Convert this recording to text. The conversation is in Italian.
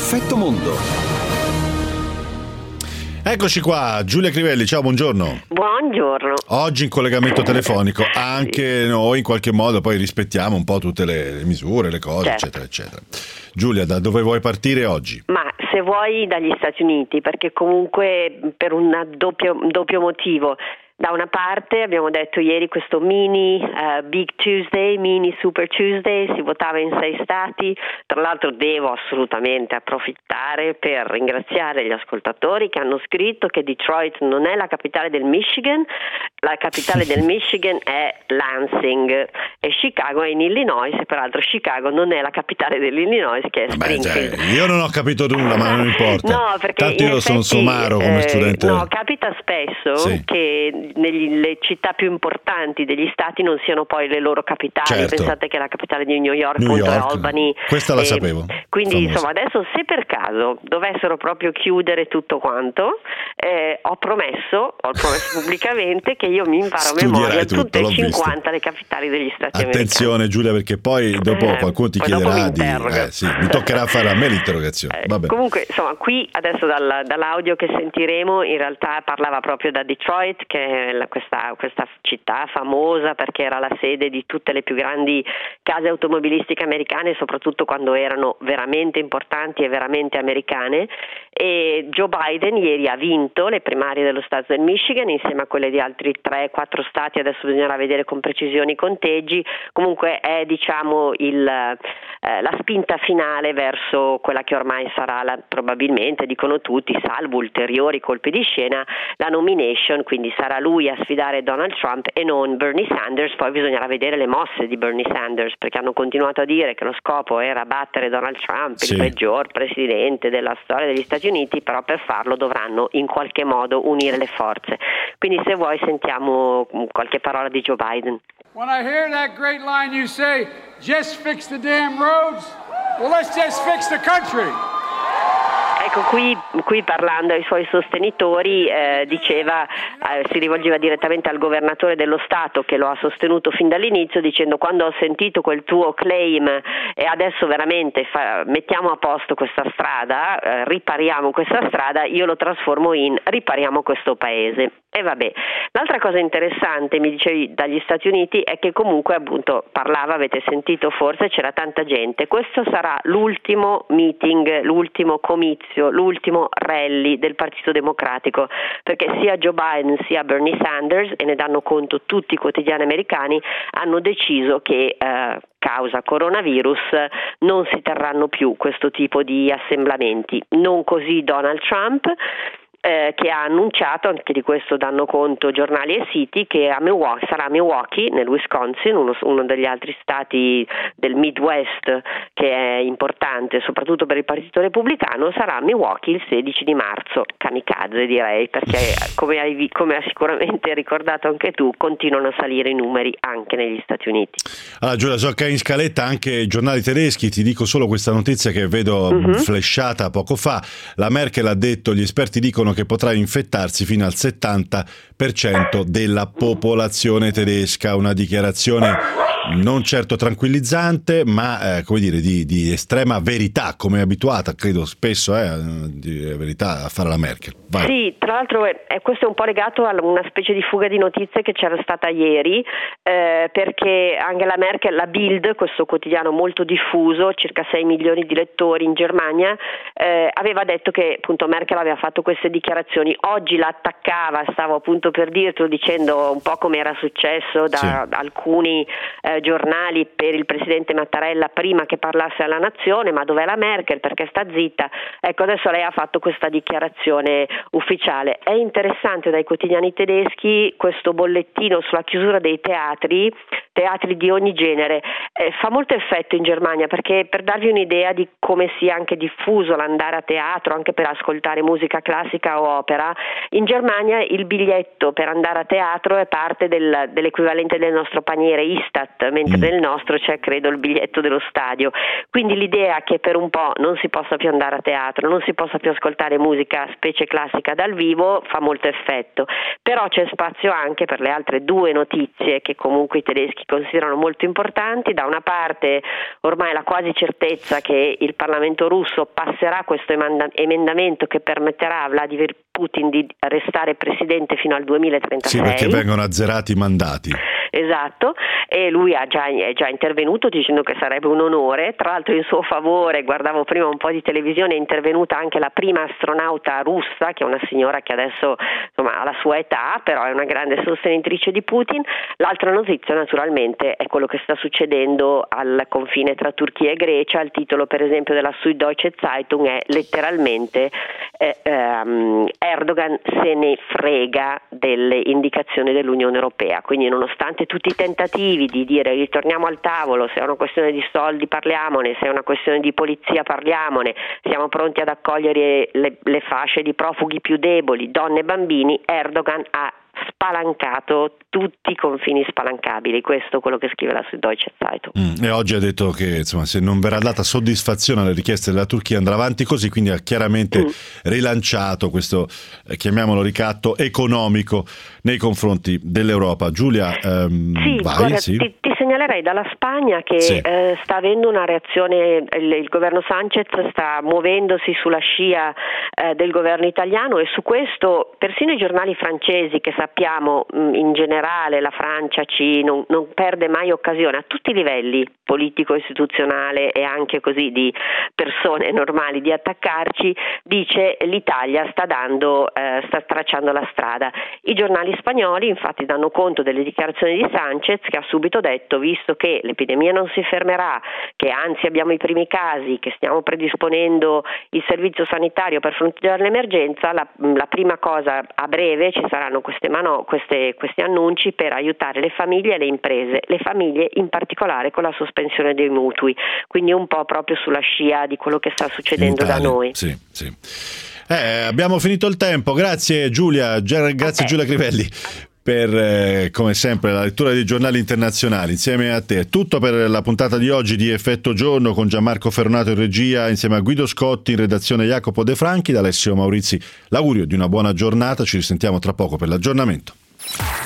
Effetto Mondo. Eccoci qua, Giulia Crivelli, ciao, buongiorno. Buongiorno. Oggi in collegamento telefonico, anche noi in qualche modo poi rispettiamo un po' tutte le misure, le cose, certo, eccetera, eccetera. Giulia, da dove vuoi partire oggi? Ma se vuoi dagli Stati Uniti, perché comunque per un doppio motivo. Da una parte abbiamo detto ieri questo mini Big Tuesday, mini Super Tuesday, si votava in 6 stati, tra l'altro devo assolutamente approfittare per ringraziare gli ascoltatori che hanno scritto che Detroit non è la capitale del Michigan, la capitale del Michigan è Lansing e Chicago è in Illinois, e peraltro Chicago non è la capitale dell'Illinois che è Springfield. Io non ho capito nulla, ma non importa. No, perché tanto io sono somaro come studente. No, capita spesso che nelle città più importanti degli stati non siano poi le loro capitali. Certo. Pensate che la capitale di New York è Albany. Questa la sapevo. Quindi insomma adesso, se per caso dovessero proprio chiudere tutto quanto, ho promesso pubblicamente che io mi imparo a memoria tutte e 50 le capitali degli stati americani. Attenzione Giulia, perché poi dopo qualcuno ti chiederà mi toccherà fare a me l'interrogazione. Vabbè. Comunque insomma qui adesso dall'audio che sentiremo in realtà parlava proprio da Detroit, che è questa città famosa perché era la sede di tutte le più grandi case automobilistiche americane, soprattutto quando erano veramente importanti e veramente americane. E Joe Biden ieri ha vinto le primarie dello stato del Michigan insieme a quelle di altri 3-4 stati, adesso bisognerà vedere con precisione i conteggi. Comunque è la spinta finale verso quella che ormai sarà probabilmente, dicono tutti, salvo ulteriori colpi di scena, la nomination, quindi sarà lui a sfidare Donald Trump e non Bernie Sanders. Poi bisognerà vedere le mosse di Bernie Sanders, perché hanno continuato a dire che lo scopo era battere Donald Trump, il peggior presidente della storia degli Stati Uniti, però per farlo dovranno in qualche modo unire le forze. Quindi se vuoi sentiamo qualche parola di Joe Biden. When I hear that great line you say, just fix the damn roads, well let's just fix the country. Ecco, qui parlando ai suoi sostenitori si rivolgeva direttamente al governatore dello Stato, che lo ha sostenuto fin dall'inizio, dicendo: quando ho sentito quel tuo claim e adesso veramente mettiamo a posto questa strada, ripariamo questa strada, io lo trasformo in ripariamo questo paese. E vabbè, l'altra cosa interessante, mi dicevi, dagli Stati Uniti è che comunque appunto parlava, avete sentito forse, c'era tanta gente, questo sarà l'ultimo meeting, l'ultimo comizio, l'ultimo rally del Partito Democratico, perché sia Joe Biden sia Bernie Sanders, e ne danno conto tutti i quotidiani americani, hanno deciso che causa coronavirus non si terranno più questo tipo di assemblamenti. Non così Donald Trump, che ha annunciato, anche di questo danno conto giornali e siti, che sarà a Milwaukee, nel Wisconsin, uno degli altri stati del Midwest che è importante soprattutto per il Partito Repubblicano, sarà a Milwaukee il 16 di marzo. Kamikaze, direi, perché come hai sicuramente ricordato anche tu, continuano a salire i numeri anche negli Stati Uniti. Allora Giulia, so che hai in scaletta anche i giornali tedeschi, ti dico solo questa notizia che vedo flashata poco fa. La Merkel ha detto: gli esperti dicono che potrà infettarsi fino al 70% della popolazione tedesca. Una dichiarazione non certo tranquillizzante, ma come dire, di estrema verità, come è abituata, credo spesso di verità a fare la Merkel. Vai. Sì, tra l'altro questo è un po' legato a una specie di fuga di notizie che c'era stata ieri, perché Angela Merkel, la Bild, questo quotidiano molto diffuso, circa 6 milioni di lettori in Germania, aveva detto che appunto Merkel aveva fatto queste dichiarazioni. Oggi la attaccava, stavo appunto per dirtelo, dicendo un po' come era successo da alcuni giornali per il presidente Mattarella prima che parlasse alla nazione: ma dov'è la Merkel, perché sta zitta? Ecco, adesso lei ha fatto questa dichiarazione ufficiale. È interessante dai quotidiani tedeschi questo bollettino sulla chiusura dei teatri di ogni genere. Fa molto effetto in Germania, perché per darvi un'idea di come sia anche diffuso l'andare a teatro, anche per ascoltare musica classica o opera, in Germania il biglietto per andare a teatro è parte dell'equivalente del nostro paniere Istat, mentre nel nostro c'è credo il biglietto dello stadio, quindi l'idea che per un po' non si possa più andare a teatro, non si possa più ascoltare musica specie classica dal vivo fa molto effetto, però c'è spazio anche per le altre due notizie che comunque i tedeschi considerano molto importanti. Da una parte ormai la quasi certezza che il Parlamento russo passerà questo emendamento che permetterà a Vladimir Putin di restare presidente fino al 2036. Sì, perché vengono azzerati i mandati. Esatto, e lui è già intervenuto dicendo che sarebbe un onore. Tra l'altro in suo favore, guardavo prima un po' di televisione, è intervenuta anche la prima astronauta russa, che è una signora che adesso insomma ha la sua età, però è una grande sostenitrice di Putin. L'altra notizia naturalmente è quello che sta succedendo al confine tra Turchia e Grecia. Il titolo per esempio della Süddeutsche Zeitung è letteralmente Erdogan se ne frega delle indicazioni dell'Unione Europea, quindi nonostante tutti i tentativi di dire ritorniamo al tavolo, se è una questione di soldi parliamone, se è una questione di polizia parliamone, siamo pronti ad accogliere le fasce di profughi più deboli, donne e bambini, Erdogan ha spalancato tutti i confini spalancabili. Questo è quello che scrive la Süddeutsche Zeitung. E oggi ha detto che insomma, se non verrà data soddisfazione alle richieste della Turchia andrà avanti così, quindi ha chiaramente rilanciato questo, chiamiamolo ricatto economico nei confronti dell'Europa. Giulia, guarda, sì. Ti segnalerei dalla Spagna che sta avendo una reazione, il governo Sánchez sta muovendosi sulla scia del governo italiano, e su questo persino i giornali francesi, che sappiamo in generale la Francia non perde mai occasione a tutti i livelli, politico, istituzionale e anche così di persone normali, di attaccarci, dice l'Italia sta tracciando la strada. I giornali spagnoli infatti danno conto delle dichiarazioni di Sánchez, che ha subito detto, visto che l'epidemia non si fermerà, che anzi abbiamo i primi casi, che stiamo predisponendo il servizio sanitario per fronteggiare l'emergenza, la prima cosa a breve ci saranno questi annunci per aiutare le famiglie e le imprese, le famiglie in particolare con la sospensione dei mutui, quindi un po' proprio sulla scia di quello che sta succedendo da noi. Sì. Abbiamo finito il tempo, grazie Giulia, grazie Giulia Crivelli per come sempre la lettura dei giornali internazionali insieme a te. È tutto per la puntata di oggi di Effetto Giorno con Gianmarco Ferronato in regia insieme a Guido Scotti, in redazione Jacopo De Franchi, da Alessio Maurizi l'augurio di una buona giornata, ci risentiamo tra poco per l'aggiornamento.